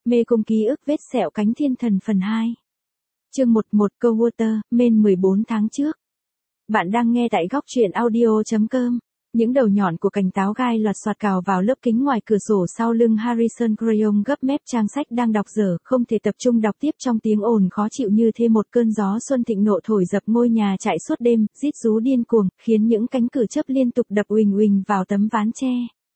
Mê cung ký ức vết sẹo cánh thiên thần phần 2. Chương 11 Coworker, main 14 tháng trước. Bạn đang nghe tại góc truyện audio.com. Những đầu nhọn của cành táo gai loạt xoạt cào vào lớp kính ngoài cửa sổ sau lưng Harrison Crayon gấp mép trang sách đang đọc dở, không thể tập trung đọc tiếp trong tiếng ồn khó chịu như thêm một cơn gió xuân thịnh nộ thổi dập ngôi nhà chạy suốt đêm, rít rú điên cuồng, khiến những cánh cửa chớp liên tục đập uỳnh uỳnh vào tấm ván tre.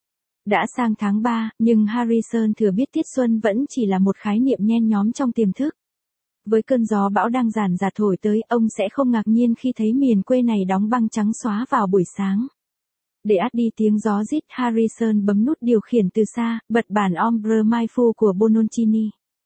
Đã sang tháng 3, nhưng Harrison thừa biết tiết xuân vẫn chỉ là một khái niệm nhen nhóm trong tiềm thức. Với cơn gió bão đang ràn rạt thổi tới, ông sẽ không ngạc nhiên khi thấy miền quê này đóng băng trắng xóa vào buổi sáng. Để át đi tiếng gió rít, Harrison bấm nút điều khiển từ xa, bật bản Ombre Mai Fu của Bononcini.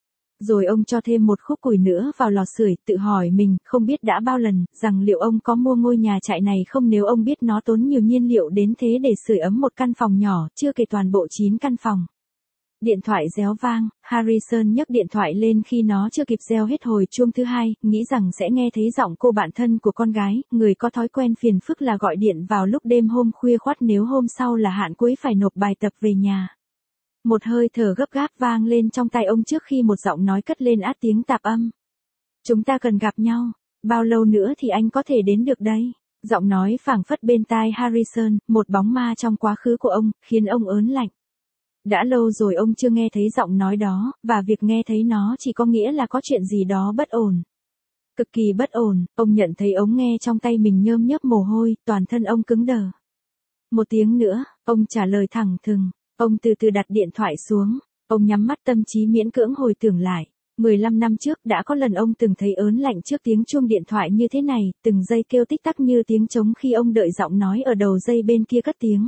Rồi ông cho thêm một khúc củi nữa vào lò sưởi, tự hỏi mình, không biết đã bao lần, rằng liệu ông có mua ngôi nhà trại này không nếu ông biết nó tốn nhiều nhiên liệu đến thế để sưởi ấm một căn phòng nhỏ, chưa kể toàn bộ 9 căn phòng. Điện thoại réo vang, Harrison nhấc điện thoại lên khi nó chưa kịp reo hết hồi chuông thứ hai, nghĩ rằng sẽ nghe thấy giọng cô bạn thân của con gái, người có thói quen phiền phức là gọi điện vào lúc đêm hôm khuya khoắt nếu hôm sau là hạn cuối phải nộp bài tập về nhà. Một hơi thở gấp gáp vang lên trong tai ông trước khi một giọng nói cất lên át tiếng tạp âm. Chúng ta cần gặp nhau, bao lâu nữa thì anh có thể đến được đây? Giọng nói phảng phất bên tai Harrison, một bóng ma trong quá khứ của ông, khiến ông ớn lạnh. Đã lâu rồi ông chưa nghe thấy giọng nói đó, và việc nghe thấy nó chỉ có nghĩa là có chuyện gì đó bất ổn. Cực kỳ bất ổn, ông nhận thấy ống nghe trong tay mình nhơm nhớp mồ hôi, toàn thân ông cứng đờ. Một tiếng nữa, ông trả lời thẳng thừng. Ông từ từ đặt điện thoại xuống. Ông nhắm mắt tâm trí miễn cưỡng hồi tưởng lại. 15 năm trước đã có lần ông từng thấy ớn lạnh trước tiếng chuông điện thoại như thế này, từng giây kêu tích tắc như tiếng trống khi ông đợi giọng nói ở đầu dây bên kia cất tiếng.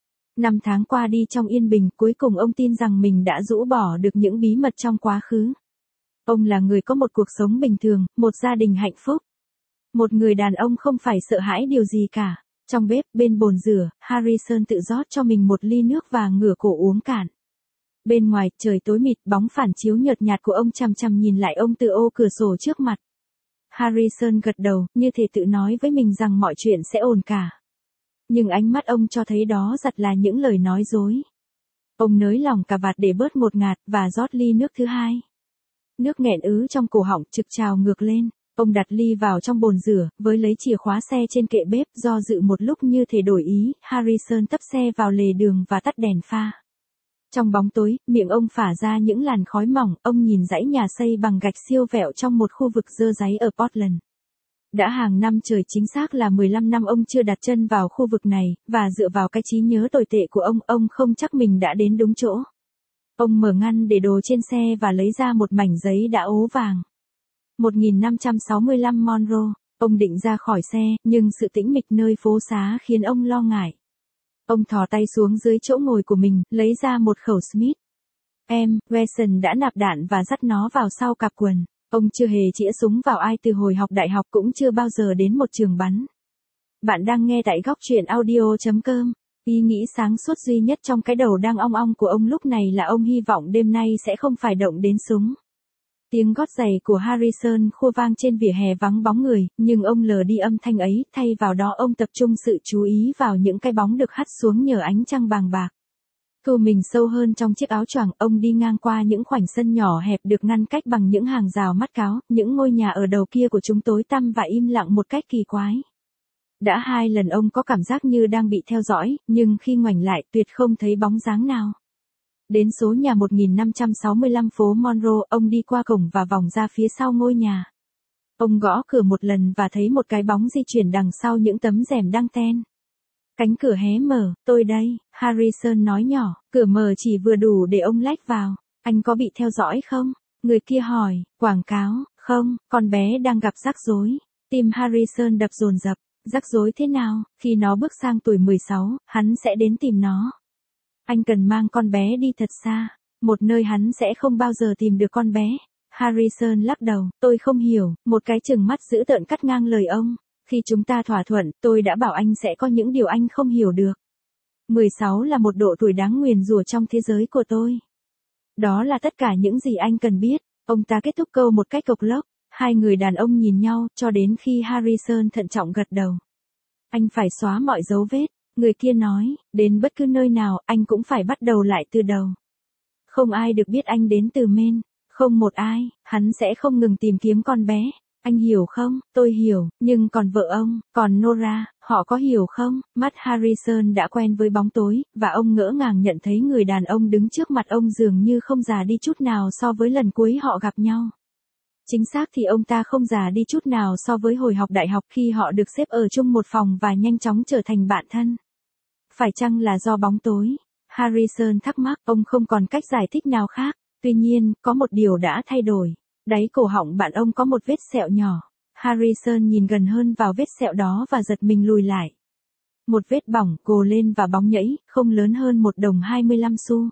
5 tháng qua đi trong yên bình, cuối cùng ông tin rằng mình đã rũ bỏ được những bí mật trong quá khứ. Ông là người có một cuộc sống bình thường, một gia đình hạnh phúc. Một người đàn ông không phải sợ hãi điều gì cả. Trong bếp, bên bồn rửa, Harrison tự rót cho mình một ly nước và ngửa cổ uống cạn. Bên ngoài, trời tối mịt, bóng phản chiếu nhợt nhạt của ông chằm chằm nhìn lại ông từ ô cửa sổ trước mặt. Harrison gật đầu, như thể tự nói với mình rằng mọi chuyện sẽ ổn cả. Nhưng ánh mắt ông cho thấy đó giật là những lời nói dối. Ông nới lỏng cà vạt để bớt ngột ngạt, và rót ly nước thứ hai. Nước nghẹn ứ trong cổ họng trực trào ngược lên. Ông đặt ly vào trong bồn rửa, với lấy chìa khóa xe trên kệ bếp, do dự một lúc như thể đổi ý, Harrison tấp xe vào lề đường và tắt đèn pha. Trong bóng tối, miệng ông phả ra những làn khói mỏng, ông nhìn dãy nhà xây bằng gạch siêu vẹo trong một khu vực rơ ráy ở Portland. Đã hàng năm trời, chính xác là 15 năm ông chưa đặt chân vào khu vực này, và dựa vào cái trí nhớ tồi tệ của ông không chắc mình đã đến đúng chỗ. Ông mở ngăn để đồ trên xe và lấy ra một mảnh giấy đã ố vàng. 1565 Monroe. Ông định ra khỏi xe, nhưng sự tĩnh mịch nơi phố xá khiến ông lo ngại. Ông thò tay xuống dưới chỗ ngồi của mình, lấy ra một khẩu Smith. Wesson đã nạp đạn và dắt nó vào sau cặp quần. Ông chưa hề chĩa súng vào ai từ hồi học đại học, cũng chưa bao giờ đến một trường bắn. Bạn đang nghe tại góc truyện audio.com. Ý nghĩ sáng suốt duy nhất trong cái đầu đang ong ong của ông lúc này là ông hy vọng đêm nay sẽ không phải động đến súng. Tiếng gót giày của Harrison khua vang trên vỉa hè vắng bóng người, nhưng ông lờ đi âm thanh ấy, thay vào đó ông tập trung sự chú ý vào những cái bóng được hắt xuống nhờ ánh trăng bàng bạc. Thu mình sâu hơn trong chiếc áo choàng, ông đi ngang qua những khoảnh sân nhỏ hẹp được ngăn cách bằng những hàng rào mắt cáo, những ngôi nhà ở đầu kia của chúng tối tăm và im lặng một cách kỳ quái. Đã 2 lần ông có cảm giác như đang bị theo dõi, nhưng khi ngoảnh lại tuyệt không thấy bóng dáng nào. Đến số nhà 1565 phố Monroe, ông đi qua cổng và vòng ra phía sau ngôi nhà. Ông gõ cửa một lần và thấy một cái bóng di chuyển đằng sau những tấm rèm đăng ten. Cánh cửa hé mở, tôi đây, Harrison nói nhỏ, cửa mở chỉ vừa đủ để ông lách vào. Anh có bị theo dõi không? Người kia hỏi, quảng cáo, không, con bé đang gặp rắc rối. Tim Harrison đập dồn dập, rắc rối thế nào? Khi nó bước sang tuổi 16, hắn sẽ đến tìm nó. Anh cần mang con bé đi thật xa, một nơi hắn sẽ không bao giờ tìm được con bé. Harrison lắc đầu, tôi không hiểu, một cái chừng mắt dữ tợn cắt ngang lời ông. Khi chúng ta thỏa thuận, tôi đã bảo anh sẽ có những điều anh không hiểu được. 16 là một độ tuổi đáng nguyền rủa trong thế giới của tôi. Đó là tất cả những gì anh cần biết. Ông ta kết thúc câu một cách cộc lốc. Hai người đàn ông nhìn nhau, cho đến khi Harrison thận trọng gật đầu. Anh phải xóa mọi dấu vết. Người kia nói, đến bất cứ nơi nào, anh cũng phải bắt đầu lại từ đầu. Không ai được biết anh đến từ Maine. Không một ai, hắn sẽ không ngừng tìm kiếm con bé. Anh hiểu không? Tôi hiểu, nhưng còn vợ ông, còn Nora, họ có hiểu không? Mắt Harrison đã quen với bóng tối, và ông ngỡ ngàng nhận thấy người đàn ông đứng trước mặt ông dường như không già đi chút nào so với lần cuối họ gặp nhau. Chính xác thì ông ta không già đi chút nào so với hồi học đại học khi họ được xếp ở chung một phòng và nhanh chóng trở thành bạn thân. Phải chăng là do bóng tối? Harrison thắc mắc, ông không còn cách giải thích nào khác. Tuy nhiên, có một điều đã thay đổi. Đáy cổ họng bạn ông có một vết sẹo nhỏ. Harrison nhìn gần hơn vào vết sẹo đó và giật mình lùi lại. Một vết bỏng, gồ lên và bóng nhẫy, không lớn hơn một đồng 25 xu.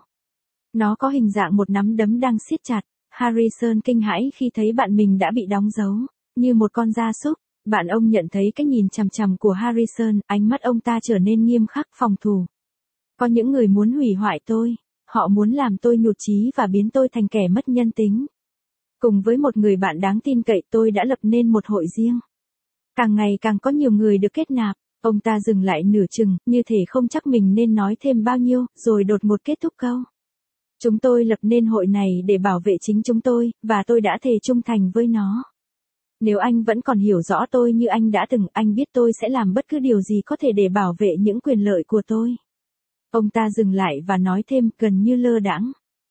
Nó có hình dạng một nắm đấm đang siết chặt. Harrison kinh hãi khi thấy bạn mình đã bị đóng dấu, như một con gia súc. Bạn ông nhận thấy cái nhìn chằm chằm của Harrison, ánh mắt ông ta trở nên nghiêm khắc phòng thủ. Có những người muốn hủy hoại tôi. Họ muốn làm tôi nhụt chí và biến tôi thành kẻ mất nhân tính. Cùng với một người bạn đáng tin cậy tôi đã lập nên một hội riêng. Càng ngày càng có nhiều người được kết nạp. Ông ta dừng lại nửa chừng, như thể không chắc mình nên nói thêm bao nhiêu, rồi đột ngột kết thúc câu. Chúng tôi lập nên hội này để bảo vệ chính chúng tôi, và tôi đã thề trung thành với nó. Nếu anh vẫn còn hiểu rõ tôi như anh đã từng, anh biết tôi sẽ làm bất cứ điều gì có thể để bảo vệ những quyền lợi của tôi. Ông ta dừng lại và nói thêm, gần như lơ đãng.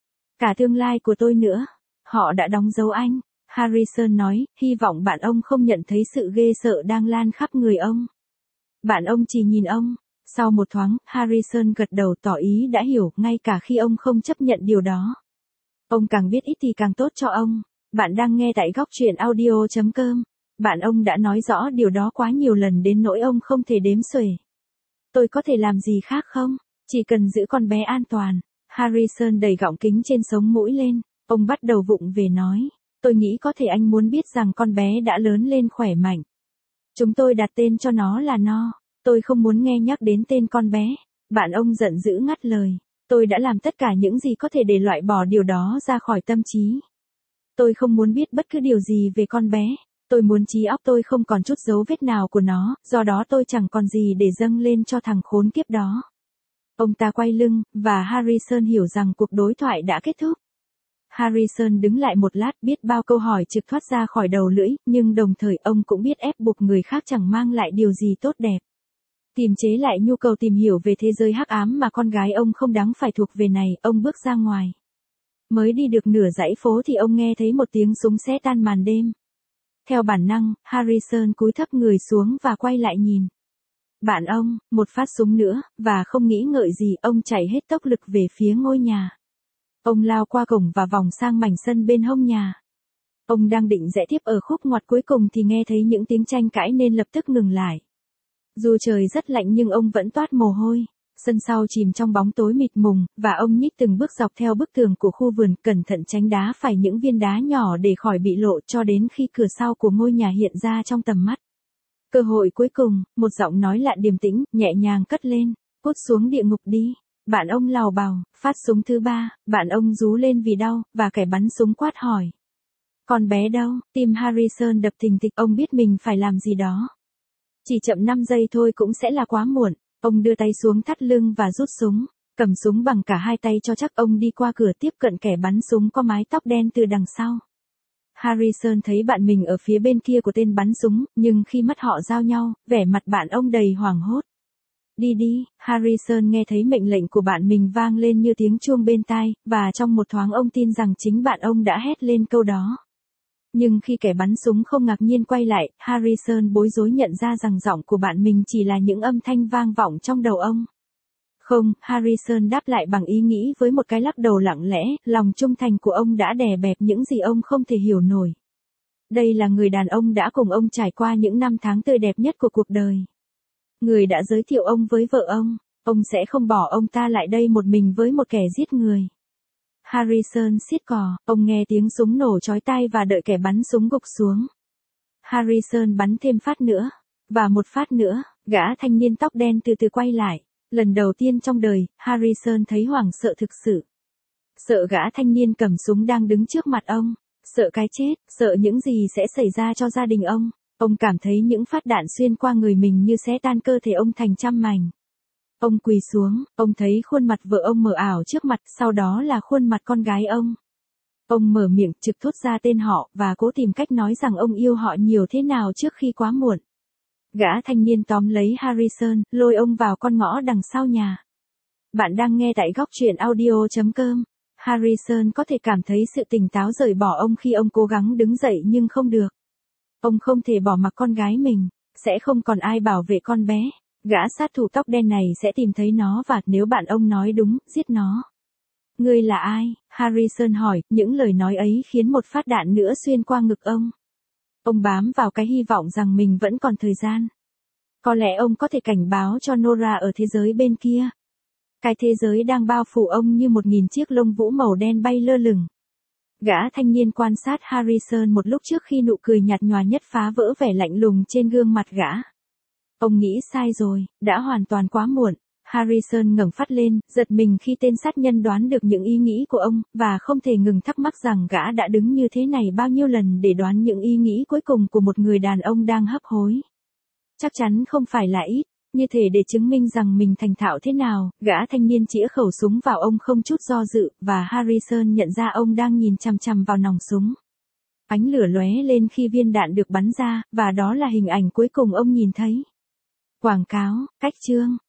Cả tương lai của tôi nữa. Họ đã đóng dấu anh. Harrison nói, hy vọng bạn ông không nhận thấy sự ghê sợ đang lan khắp người ông. Bạn ông chỉ nhìn ông. Sau một thoáng, Harrison gật đầu tỏ ý đã hiểu, ngay cả khi ông không chấp nhận điều đó. Ông càng biết ít thì càng tốt cho ông. Bạn đang nghe tại góc truyện audio.com. Bạn ông đã nói rõ điều đó quá nhiều lần đến nỗi ông không thể đếm xuể. Tôi có thể làm gì khác không? Chỉ cần giữ con bé an toàn. Harrison đẩy gọng kính trên sống mũi lên. Ông bắt đầu vụng về nói. Tôi nghĩ có thể anh muốn biết rằng con bé đã lớn lên khỏe mạnh. Chúng tôi đặt tên cho nó là No. Tôi không muốn nghe nhắc đến tên con bé. Bạn ông giận dữ ngắt lời. Tôi đã làm tất cả những gì có thể để loại bỏ điều đó ra khỏi tâm trí. Tôi không muốn biết bất cứ điều gì về con bé. Tôi muốn trí óc tôi không còn chút dấu vết nào của nó, do đó tôi chẳng còn gì để dâng lên cho thằng khốn kiếp đó. Ông ta quay lưng, và Harrison hiểu rằng cuộc đối thoại đã kết thúc. Harrison đứng lại một lát, biết bao câu hỏi trực thoát ra khỏi đầu lưỡi, nhưng đồng thời ông cũng biết ép buộc người khác chẳng mang lại điều gì tốt đẹp. Kiềm chế lại nhu cầu tìm hiểu về thế giới hắc ám mà con gái ông không đáng phải thuộc về này, ông bước ra ngoài. Mới đi được nửa dãy phố thì ông nghe thấy một tiếng súng xé tan màn đêm. Theo bản năng, Harrison cúi thấp người xuống và quay lại nhìn. Bạn ông, một phát súng nữa, và không nghĩ ngợi gì, ông chạy hết tốc lực về phía ngôi nhà. Ông lao qua cổng và vòng sang mảnh sân bên hông nhà. Ông đang định rẽ tiếp ở khúc ngoặt cuối cùng thì nghe thấy những tiếng tranh cãi nên lập tức ngừng lại. Dù trời rất lạnh nhưng ông vẫn toát mồ hôi. Sân sau chìm trong bóng tối mịt mùng, và ông nhích từng bước dọc theo bức tường của khu vườn, cẩn thận tránh đá phải những viên đá nhỏ để khỏi bị lộ, cho đến khi cửa sau của ngôi nhà hiện ra trong tầm mắt. Cơ hội cuối cùng, một giọng nói lạ điềm tĩnh, nhẹ nhàng cất lên, cút xuống địa ngục đi. Bạn ông lào bào, phát súng thứ ba, bạn ông rú lên vì đau, và kẻ bắn súng quát hỏi. Con bé đâu? Tim Harrison đập thình thịch, ông biết mình phải làm gì đó. Chỉ chậm 5 giây thôi cũng sẽ là quá muộn. Ông đưa tay xuống thắt lưng và rút súng. Cầm súng bằng cả hai tay cho chắc, ông đi qua cửa tiếp cận kẻ bắn súng có mái tóc đen từ đằng sau. Harrison thấy bạn mình ở phía bên kia của tên bắn súng, nhưng khi mắt họ giao nhau, vẻ mặt bạn ông đầy hoảng hốt. Đi đi, Harrison nghe thấy mệnh lệnh của bạn mình vang lên như tiếng chuông bên tai, và trong một thoáng ông tin rằng chính bạn ông đã hét lên câu đó. Nhưng khi kẻ bắn súng không ngạc nhiên quay lại, Harrison bối rối nhận ra rằng giọng của bạn mình chỉ là những âm thanh vang vọng trong đầu ông. Không, Harrison đáp lại bằng ý nghĩ với một cái lắc đầu lặng lẽ, lòng trung thành của ông đã đè bẹp những gì ông không thể hiểu nổi. Đây là người đàn ông đã cùng ông trải qua những năm tháng tươi đẹp nhất của cuộc đời. Người đã giới thiệu ông với vợ ông sẽ không bỏ ông ta lại đây một mình với một kẻ giết người. Harrison siết cò, ông nghe tiếng súng nổ chói tai và đợi kẻ bắn súng gục xuống. Harrison bắn thêm phát nữa, và một phát nữa, gã thanh niên tóc đen từ từ quay lại. Lần đầu tiên trong đời, Harrison thấy hoảng sợ thực sự. Sợ gã thanh niên cầm súng đang đứng trước mặt ông, sợ cái chết, sợ những gì sẽ xảy ra cho gia đình ông. Ông cảm thấy những phát đạn xuyên qua người mình như xé tan cơ thể ông thành trăm mảnh. Ông quỳ xuống, ông thấy khuôn mặt vợ ông mờ ảo trước mặt, sau đó là khuôn mặt con gái ông. Ông mở miệng trực thốt ra tên họ, và cố tìm cách nói rằng ông yêu họ nhiều thế nào trước khi quá muộn. Gã thanh niên tóm lấy Harrison, lôi ông vào con ngõ đằng sau nhà. Bạn đang nghe tại góc truyện audio.com. Harrison có thể cảm thấy sự tỉnh táo rời bỏ ông khi ông cố gắng đứng dậy nhưng không được. Ông không thể bỏ mặc con gái mình, sẽ không còn ai bảo vệ con bé. Gã sát thủ tóc đen này sẽ tìm thấy nó và nếu bạn ông nói đúng, giết nó. Ngươi là ai? Harrison hỏi, những lời nói ấy khiến một phát đạn nữa xuyên qua ngực ông. Ông bám vào cái hy vọng rằng mình vẫn còn thời gian. Có lẽ ông có thể cảnh báo cho Nora ở thế giới bên kia. Cái thế giới đang bao phủ ông như 1000 chiếc lông vũ màu đen bay lơ lửng. Gã thanh niên quan sát Harrison một lúc trước khi nụ cười nhạt nhòa nhất phá vỡ vẻ lạnh lùng trên gương mặt gã. Ông nghĩ sai rồi, đã hoàn toàn quá muộn. Harrison ngẩng phát lên, giật mình khi tên sát nhân đoán được những ý nghĩ của ông, và không thể ngừng thắc mắc rằng gã đã đứng như thế này bao nhiêu lần để đoán những ý nghĩ cuối cùng của một người đàn ông đang hấp hối. Chắc chắn không phải là ít. Như thể để chứng minh rằng mình thành thạo thế nào, gã thanh niên chĩa khẩu súng vào ông không chút do dự, và Harrison nhận ra ông đang nhìn chằm chằm vào nòng súng. Ánh lửa lóe lên khi viên đạn được bắn ra, và đó là hình ảnh cuối cùng ông nhìn thấy. Quảng cáo, cách chương.